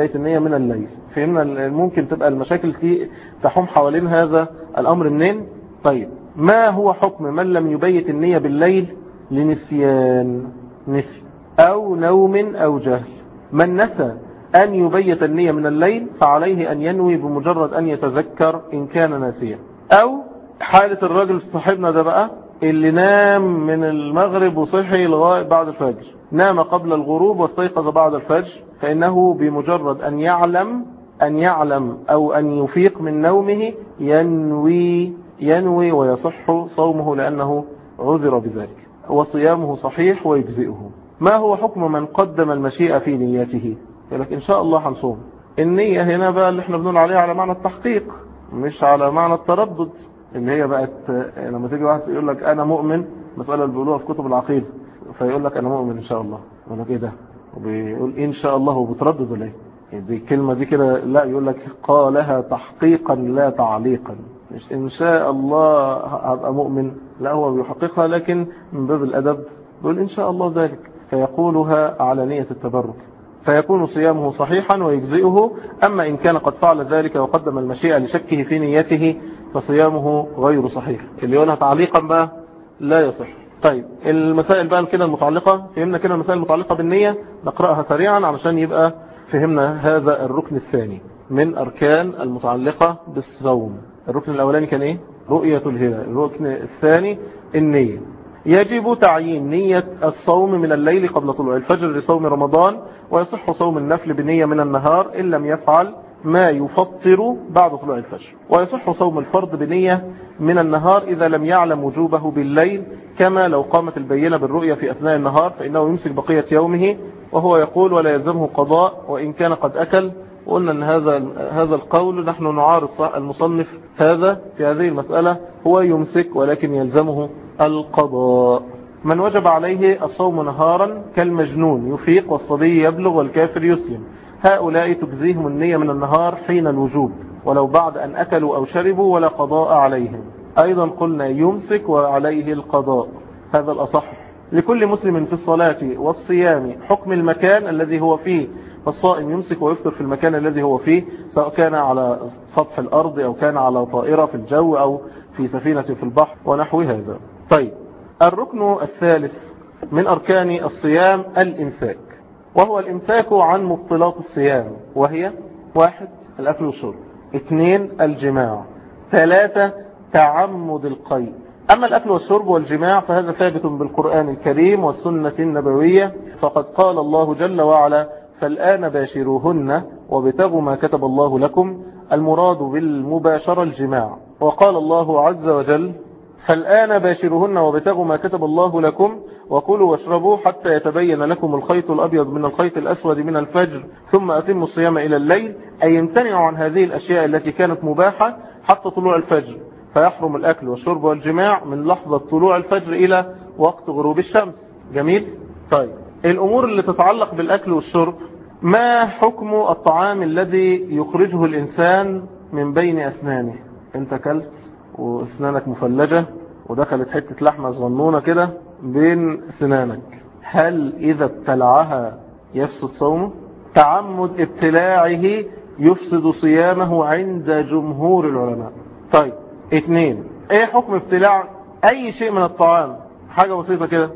من الليل. فهمنا ممكن تبقى المشاكل تحوم حوالين هذا الأمر منين؟ طيب ما هو حكم من لم يبيت النية بالليل لنسيان، نسي أو نوم أو جهل؟ من نسى أن يبيت النية من الليل فعليه أن ينوي بمجرد أن يتذكر إن كان ناسيا. أو حالة الرجل صاحبنا ده بقى اللي نام من المغرب وصحي لغاية بعد الفجر، نام قبل الغروب واستيقظ بعد الفجر، فإنه بمجرد أن يعلم أو أن يفيق من نومه ينوي ويصح صومه لأنه عذر بذلك، وصيامه صحيح ويجزئه. ما هو حكم من قدم المشيئة في نيته؟ يقول لك إن شاء الله هنصوم. النية هنا بقى اللي احنا بنقول عليها على معنى التحقيق مش على معنى التردد، اللي هي بقت لما تيجي واحد يقول لك أنا مؤمن، مسألة اللي بيقولوها في كتب العقيدة، فيقول لك أنا مؤمن إن شاء الله، يقول لك إيه ده؟ وبيقول إن شاء الله وبتردد ولا إيه؟ دي الكلمة دي كده لا، يقول لك قالها تحقيقا لا تعليقا، مش إن شاء الله هبقى مؤمن، لا هو بيحققها لكن من باب الأدب يقول إن شاء الله ذلك، فيقولها على نية التبرك، فيكون صيامه صحيحا ويجزئه. أما إن كان قد فعل ذلك وقدم المشيئة لشكه في نيته فصيامه غير صحيح. اللي يقولها تعليقا بقى لا يصح. طيب المسائل بقى كده المتعلقة، فهمنا كده المسائل المتعلقة بالنية، نقرأها سريعا علشان يبقى فهمنا هذا الركن الثاني من أركان المتعلقة بالصوم. الركن الأولاني كان إيه؟ رؤية الهلال. الركن الثاني النية. يجب تعيين نية الصوم من الليل قبل طلوع الفجر لصوم رمضان، ويصح صوم النفل بنية من النهار إن لم يفعل ما يفطر بعد طلوع الفجر، ويصح صوم الفرض بنية من النهار إذا لم يعلم وجوبه بالليل، كما لو قامت البينة بالرؤية في أثناء النهار فإنه يمسك بقية يومه، وهو يقول ولا يلزمه قضاء وإن كان قد أكل. وقلنا أن هذا القول نحن نعارض المصنف هذا في هذه المسألة، هو يمسك ولكن يلزمه القضاء. من وجب عليه الصوم نهارا كالمجنون يفيق والصبي يبلغ والكافر يسلم، هؤلاء تجزيهم النية من النهار حين الوجوب ولو بعد أن أكلوا أو شربوا ولا قضاء عليهم. أيضا قلنا يمسك وعليه القضاء، هذا الأصح. لكل مسلم في الصلاة والصيام حكم المكان الذي هو فيه، فالصائم يمسك ويفطر في المكان الذي هو فيه، سواء كان على سطح الأرض أو كان على طائرة في الجو أو في سفينة في البحر ونحو هذا. طيب الركن الثالث من أركان الصيام الإمساك، وهو الإمساك عن مبطلات الصيام، وهي 1 الأكل والشرب، 2 الجماع، 3 تعمد القيء. أما الأكل والشرب والجماع فهذا ثابت بالقرآن الكريم والسنة النبوية، فقد قال الله جل وعلا فالآن باشروهن وابتغوا ما كتب الله لكم، المراد بالمباشرة الجماع. وقال الله عز وجل فالآن باشروهن وابتغوا ما كتب الله لكم وكلوا واشربوا حتى يتبين لكم الخيط الأبيض من الخيط الأسود من الفجر ثم أتموا الصيام إلى الليل، أي يمتنعوا عن هذه الأشياء التي كانت مباحة حتى طلوع الفجر، فيحرم الأكل والشرب والجماع من لحظة طلوع الفجر إلى وقت غروب الشمس. جميل؟ طيب الأمور اللي تتعلق بالأكل والشرب، ما حكم الطعام الذي يخرجه الإنسان من بين أسنانه؟ أنت كلت وأسنانك مفلجة ودخلت حتة لحمة صغنونة كده بين سنانك، هل إذا ابتلعها يفسد صومه؟ تعمد ابتلاعه يفسد صيامه عند جمهور العلماء. طيب 2 ايه حكم ابتلاع اي شيء من الطعام؟ حاجة بسيطة كده،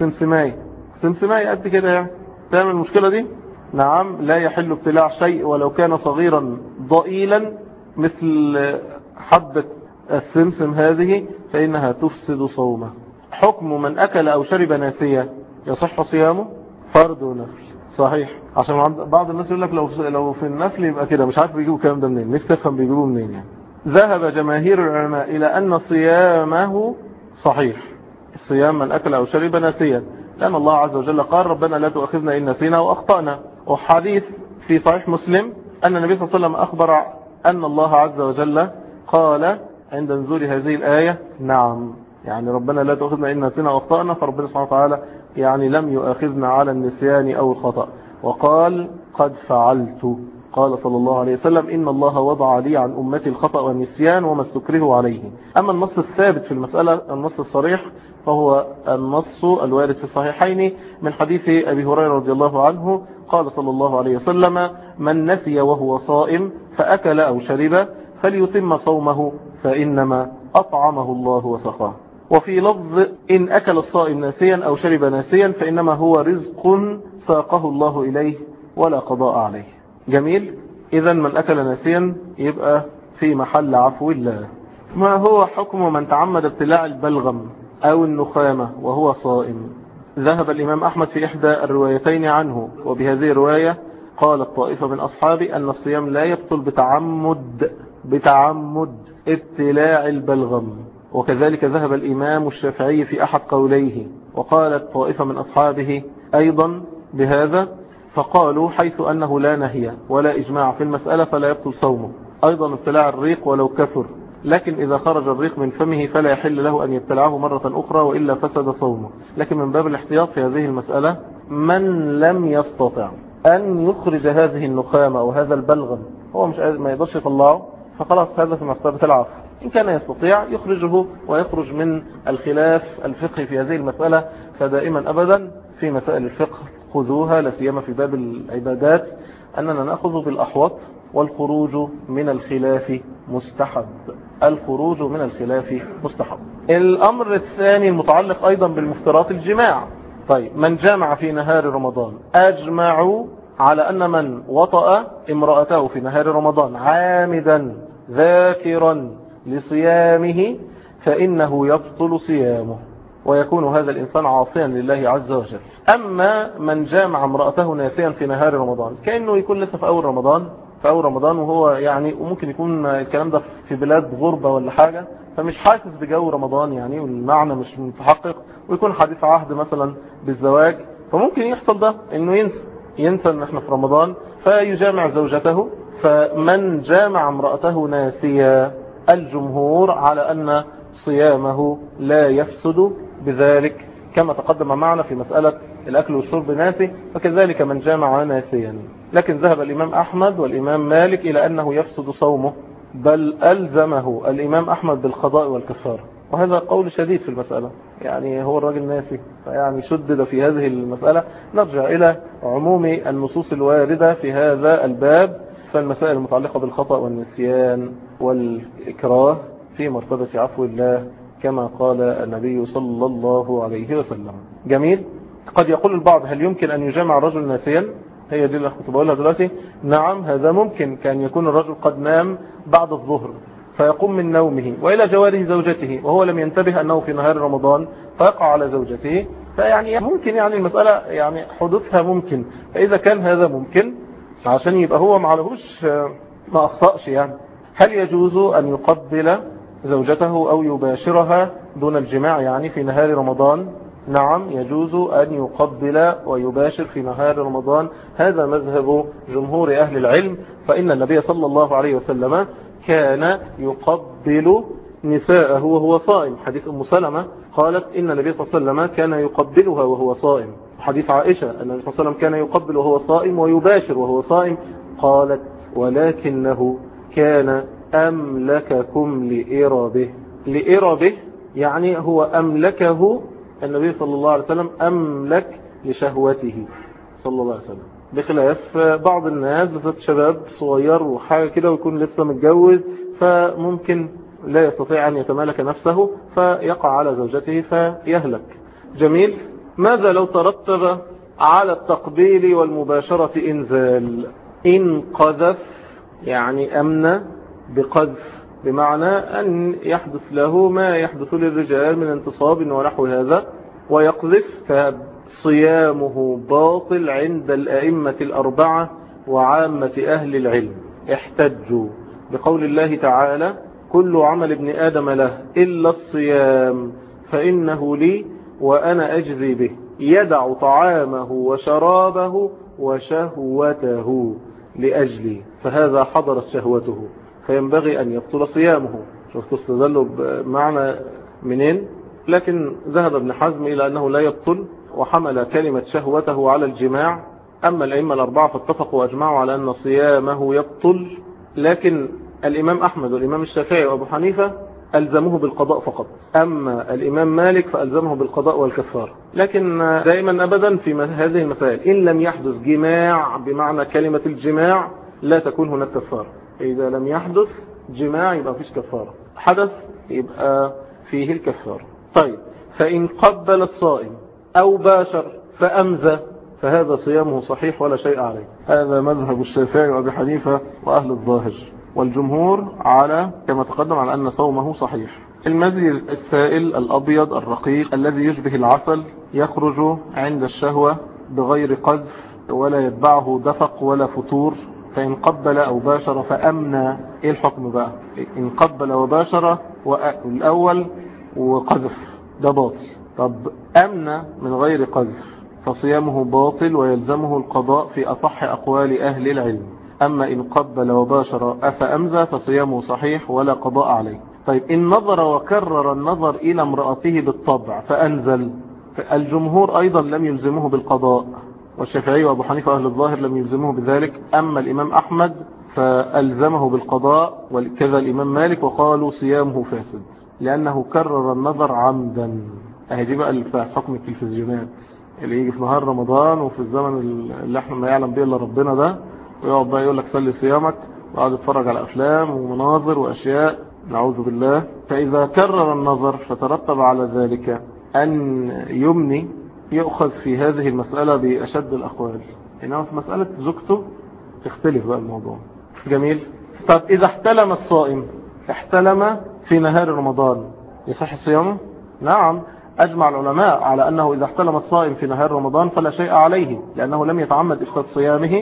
سمسماية قد كده يعني تعمل المشكلة دي؟ نعم، لا يحل ابتلاع شيء ولو كان صغيرا ضئيلا مثل حبة السمسم هذه، فإنها تفسد صومه. حكم من أكل أو شرب ناسيا يصح صيامه؟ فرض ونفل صحيح، عشان بعض الناس يقول لك لو في النفل يبقى كده، مش عارف بيجيبوا الكلام ده منين، نفسي افهم بيجيبوه منين يعني. ذهب جماهير العلماء إلى أن صيامه صحيح، الصيام من أكل أو شرب ناسيا، لأن الله عز وجل قال ربنا لا تؤاخذنا إن نسينا وأخطأنا. وحديث في صحيح مسلم أن النبي صلى الله عليه وسلم أخبر أن الله عز وجل قال عند نزول هذه الآية نعم، يعني ربنا لا تؤاخذنا إن نسينا وأخطأنا، فربنا سبحانه وتعالى يعني لم يؤاخذنا على النسيان أو الخطأ، وقال قد فعلت. قال صلى الله عليه وسلم إن الله وضع لي عن أمتي الخطأ والنسيان وما استكرهوا عليه. أما النص الثابت في المسألة، النص الصريح، فهو النص الوارد في الصحيحين من حديث أبي هريرة رضي الله عنه قال صلى الله عليه وسلم من نسي وهو صائم فأكل أو شرب فليتم صومه فإنما أطعمه الله وسقاه. وفي لفظ إن أكل الصائم ناسيا أو شرب ناسيا فإنما هو رزق ساقه الله إليه ولا قضاء عليه. جميل. إذا من أكل ناسيا يبقى في محل عفو الله. ما هو حكم من تعمد ابتلاع البلغم أو النخامة وهو صائم؟ ذهب الإمام أحمد في إحدى الروايتين عنه، وبهذه الرواية قال الطائفة من أصحابي أن الصيام لا يبطل بتعمد ابتلاع البلغم، وكذلك ذهب الإمام الشافعي في أحد قوليه، وقال الطائفة من أصحابه أيضا بهذا، فقالوا حيث أنه لا نهي ولا إجماع في المسألة فلا يبطل صومه. أيضا ابتلاع الريق ولو كثر، لكن إذا خرج الريق من فمه فلا يحل له أن يبتلعه مرة أخرى وإلا فسد صومه. لكن من باب الاحتياط في هذه المسألة، من لم يستطع أن يخرج هذه النخامة أو هذا البلغم، هو ما يقدرش يطلعه، فخلاص هذا في مرتبة العفو. إن كان يستطيع يخرجه ويخرج من الخلاف الفقهي في هذه المسألة. فدائما أبدا في مسائل الفقه خذوها، لسيما في باب العبادات، أننا نأخذ بالأحوط، والخروج من الخلاف مستحب. الخروج من الخلاف مستحب. الأمر الثاني المتعلق أيضا بالمفترات الجماع. طيب، من جامع في نهار رمضان، أجمعوا على أن من وطأ امرأته في نهار رمضان عامدا ذاكرا لصيامه فإنه يبطل صيامه، ويكون هذا الإنسان عاصيا لله عز وجل. أما من جامع امرأته ناسيا في نهار رمضان، كأنه يكون لسه في أول رمضان وهو يعني، وممكن يكون الكلام ده في بلاد غربة ولا حاجة، فمش حاسس بجو رمضان يعني، والمعنى مش متحقق، ويكون حديث عهد مثلا بالزواج، فممكن يحصل ده انه ينسى ان احنا في رمضان فيجامع زوجته. فمن جامع امرأته ناسيا، الجمهور على أن صيامه لا يفسد بذلك، كما تقدم معنا في مسألة الأكل والشرب ناسي، فكذلك من جامع ناسيا. لكن ذهب الإمام أحمد والإمام مالك إلى أنه يفسد صومه، بل ألزمه الإمام أحمد بالقضاء والكفارة، وهذا قول شديد في المسألة. يعني هو الراجل ناسي، فيعني شدد في هذه المسألة. نرجع إلى عموم النصوص الواردة في هذا الباب، فالمسائل المتعلقة بالخطأ والنسيان والإكراه في مرتبة عفو الله، كما قال النبي صلى الله عليه وسلم. جميل. قد يقول البعض هل يمكن أن يجامع الرجل ناسيا؟ هي دي اللي كنت بقولها دلوقتي. نعم، هذا ممكن. كان يكون الرجل قد نام بعد الظهر فيقوم من نومه وإلى جواره زوجته وهو لم ينتبه أنه في نهار رمضان، فيقع على زوجته، فيعني ممكن يعني المسألة يعني حدوثها ممكن. فإذا كان هذا ممكن، عشان يبقى هو معلهوش ما أخطأش يعني، هل يجوز أن يقبل زوجته أو يباشرها دون الجماع يعني في نهار رمضان؟ نعم، يجوز أن يقبل ويباشر في نهار رمضان. هذا مذهب جمهور أهل العلم، فإن النبي صلى الله عليه وسلم كان يقبل نساءه وهو صائم. حديث أم سلمة قالت إن النبي صلى الله عليه وسلم كان يقبلها وهو صائم. حديث عائشة أن النبي صلى الله عليه وسلم كان يقبل وهو صائم ويباشر وهو صائم. قالت ولكنه كان أملككم لإربه. لإربه يعني هو أملكه، النبي صلى الله عليه وسلم أملك لشهوته صلى الله عليه وسلم، بخلاف بعض الناس بالذات شباب صغير وحاجة كده ويكون لسه متجوز، فممكن لا يستطيع أن يتمالك نفسه فيقع على زوجته فيهلك. جميل. ماذا لو ترتب على التقبيل والمباشرة إنزال؟ إن قذف يعني أمن بقذف، بمعنى أن يحدث له ما يحدث للرجال من انتصاب ونحو هذا ويقذف، فصيامه باطل عند الأئمة الأربعة وعامة أهل العلم. احتجوا بقول الله تعالى كل عمل ابن آدم له إلا الصيام فإنه لي وأنا أجزي به، يدع طعامه وشرابه وشهوته لأجلي، فهذا حضرت شهوته فينبغي أن يبطل صيامه. شوف تستدلوا بمعنى منين؟ لكن ذهب ابن حزم إلى أنه لا يبطل، وحمل كلمة شهوته على الجماع. أما الأئمة الأربعة فاتفقوا وأجمعوا على أن صيامه يبطل، لكن الإمام أحمد والإمام الشافعي وأبو حنيفة ألزموه بالقضاء فقط، أما الإمام مالك فألزمه بالقضاء والكفار. لكن دائما أبدا في هذه المسائل إن لم يحدث جماع بمعنى كلمة الجماع لا تكون هناك كفارة. إذا لم يحدث جماع يبقى فيش كفارة، حدث يبقى فيه الكفارة. طيب، فإن قبل الصائم أو باشر فأمزى، فهذا صيامه صحيح ولا شيء عليه. هذا مذهب الشافعي وأبي حنيفة وأهل الظاهر، والجمهور على كما تقدم على أن صومه صحيح. المزي السائل الأبيض الرقيق الذي يشبه العسل يخرج عند الشهوة بغير قذف ولا يتبعه دفق ولا فتور، فإن قبل أو باشر فأمنى. إيه الحكم بقى؟ إن قبل وباشر الأول وقذف ده باطل. طب أمنى من غير قذف فصيامه باطل ويلزمه القضاء في أصح أقوال أهل العلم. أما إن قبل وباشر أفأمزى فصيامه صحيح ولا قضاء عليه. طيب إن نظر وكرر النظر إلى امرأته بالطبع فأنزل، الجمهور أيضا لم يلزمه بالقضاء، والشافعي وأبو حنيفة أهل الظاهر لم يلزمه بذلك. أما الإمام أحمد فألزمه بالقضاء، وكذا الإمام مالك، وقالوا صيامه فاسد لأنه كرر النظر عمدا. دي بقى حكم التلفزيونات اللي يجي في نهار رمضان وفي الزمن اللي احنا ما يعلم به الا ربنا ده، ويقعد بقى يقول لك سلي صيامك، وقعد يتفرج على أفلام ومناظر وأشياء نعوذ بالله. فإذا كرر النظر فترتب على ذلك أن يمني، يؤخذ في هذه المسألة بأشد الأقوال. إنما في مسألة زوجته تختلف بقى الموضوع. جميل. طب إذا احتلم الصائم، احتلم في نهار رمضان، يصح صيامه؟ نعم، أجمع العلماء على أنه إذا احتلم الصائم في نهار رمضان فلا شيء عليه، لأنه لم يتعمد إفساد صيامه.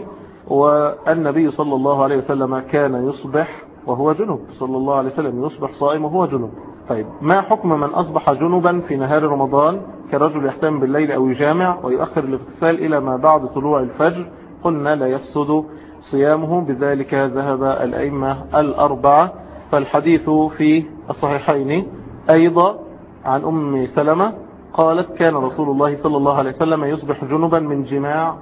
والنبي صلى الله عليه وسلم كان يصبح وهو جنب، صلى الله عليه وسلم يصبح صائم وهو جنب. طيب ما حكم من أصبح جنبا في نهار رمضان كرجل يحتم بالليل أو يجامع ويؤخر الاغتسال إلى ما بعد طلوع الفجر؟ قلنا لا يفسد صيامه، بذلك ذهب الأئمة الأربعة. فالحديث في الصحيحين أيضا عن أم سلمة قالت كان رسول الله صلى الله عليه وسلم يصبح جنبا من جماع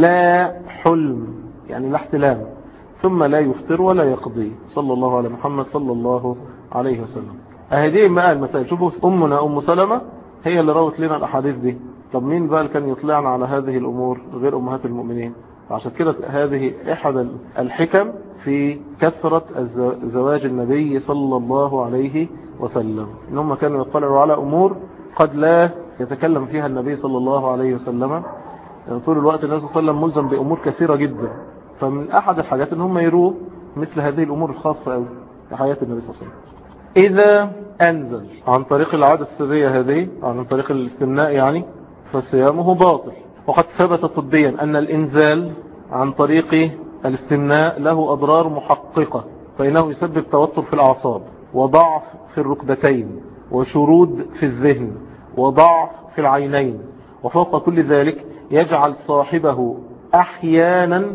لا حلم، يعني لا احتلام، ثم لا يفطر ولا يقضي، صلى الله على محمد صلى الله عليه وسلم. هذه بقى المسائل. شوفوا أمنا أم سلمة هي اللي روت لنا الأحاديث دي. طب مين بقى اللي كان يطلعنا على هذه الأمور غير أمهات المؤمنين؟ عشان كده هذه أحد الحكم في كثرة زواج النبي صلى الله عليه وسلم، إنهم كانوا يطلعوا على أمور قد لا يتكلم فيها النبي صلى الله عليه وسلم. يعني طول الوقت النبي صلى الله عليه وسلم ملزم بأمور كثيرة جدا، فمن أحد الحاجات إن هم يرووا مثل هذه الأمور الخاصة أوي في حياة النبي صلى الله عليه وسلم. إذا أنزل عن طريق العادة السرية هذه، عن طريق الاستمناء يعني، فصيامه باطل. وقد ثبت طبيا أن الإنزال عن طريق الاستمناء له أضرار محققة، فإنه يسبب توتر في الأعصاب، وضعف في الركبتين، وشرود في الذهن، وضعف في العينين، وفوق كل ذلك يجعل صاحبه أحيانا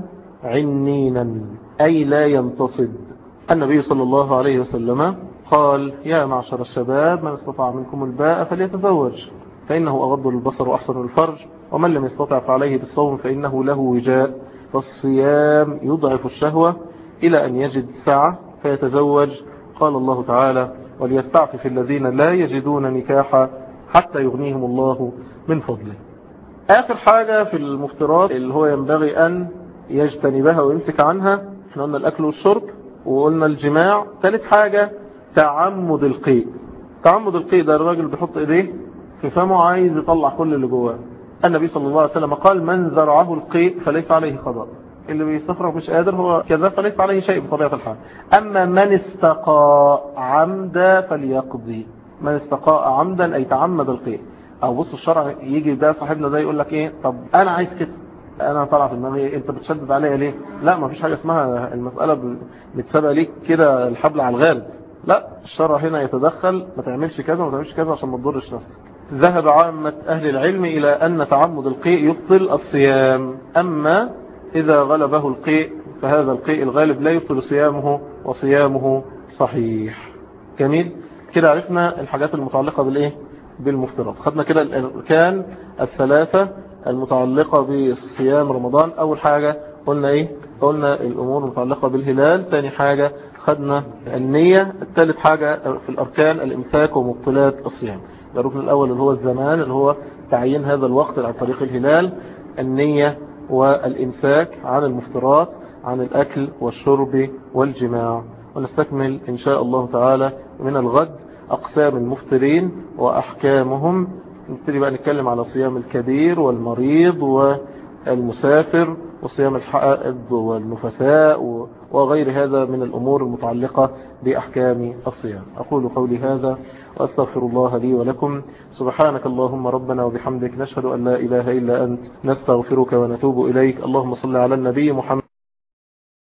عنينا، أي لا ينتصب. النبي صلى الله عليه وسلم قال يا معشر الشباب من استطاع منكم الباء فليتزوج فإنه أغض للبصر وأحسن للفرج، ومن لم يستطع فعليه بالصوم فإنه له وجاء. فالصيام يضعف الشهوة إلى أن يجد سعة فيتزوج. قال الله تعالى وليستعفف الذين لا يجدون نكاحا حتى يغنيهم الله من فضله. آخر حاجة في المفترات اللي هو ينبغي أن يجتنبها ويمسك عنها، احنا قلنا الأكل والشرب وقلنا الجماع. ثالث حاجة تعمد القيء. تعمد القيء ده الراجل بيحط ايديه في فمه عايز يطلع كل اللي جواه. النبي صلى الله عليه وسلم قال من ذرعه القيء فليس عليه قضاء، اللي بيستفرغ مش قادر هو كذا فليس عليه شيء بطبيعة الحال. أما من استقى عمدا فليقضي. من استقى عمدا أي تعمد القيء. أو بص الشرع يجي ده صاحبنا ده يقول لك إيه، طب أنا عايز كده، أنا طلع في دماغي أنت بتشدد عليا ليه؟ لا، ما فيش حاجة اسمها المسألة بتسابق ليك كده الحبل على الغالب. لا، الشرع هنا يتدخل، ما تعملش كذا وما تعملش كذا عشان ما تضرش نفسك. ذهب عامة أهل العلم إلى أن تعمد القيء يبطل الصيام. أما إذا غلبه القيء فهذا القيء الغالب لا يبطل صيامه وصيامه صحيح. جميل. كده عرفنا الحاجات المتعلقة بالإيه؟ بالمفترض. خدنا كده الأركان الثلاثة المتعلقة بالصيام رمضان. أول حاجة قلنا إيه؟ قلنا الأمور المتعلقة بالهلال. ثاني حاجة خدنا النية. الثالث حاجة في الأركان الإمساك ومبطلات الصيام. الركن الأول اللي هو الزمان، اللي هو تعيين هذا الوقت عن طريق الهلال. النية والإمساك عن المفترات، عن الأكل والشرب والجماع. ونستكمل إن شاء الله تعالى من الغد أقسام المفترين وأحكامهم. نبتدي بقى نتكلم على صيام الكبير والمريض المسافر وصيام الحائض والنفساء وغير هذا من الأمور المتعلقة بأحكام الصيام. أقول قولي هذا وأستغفر الله لي ولكم. سبحانك اللهم ربنا وبحمدك، نشهد أن لا إله إلا أنت، نستغفرك ونتوب إليك. اللهم صل على النبي محمد.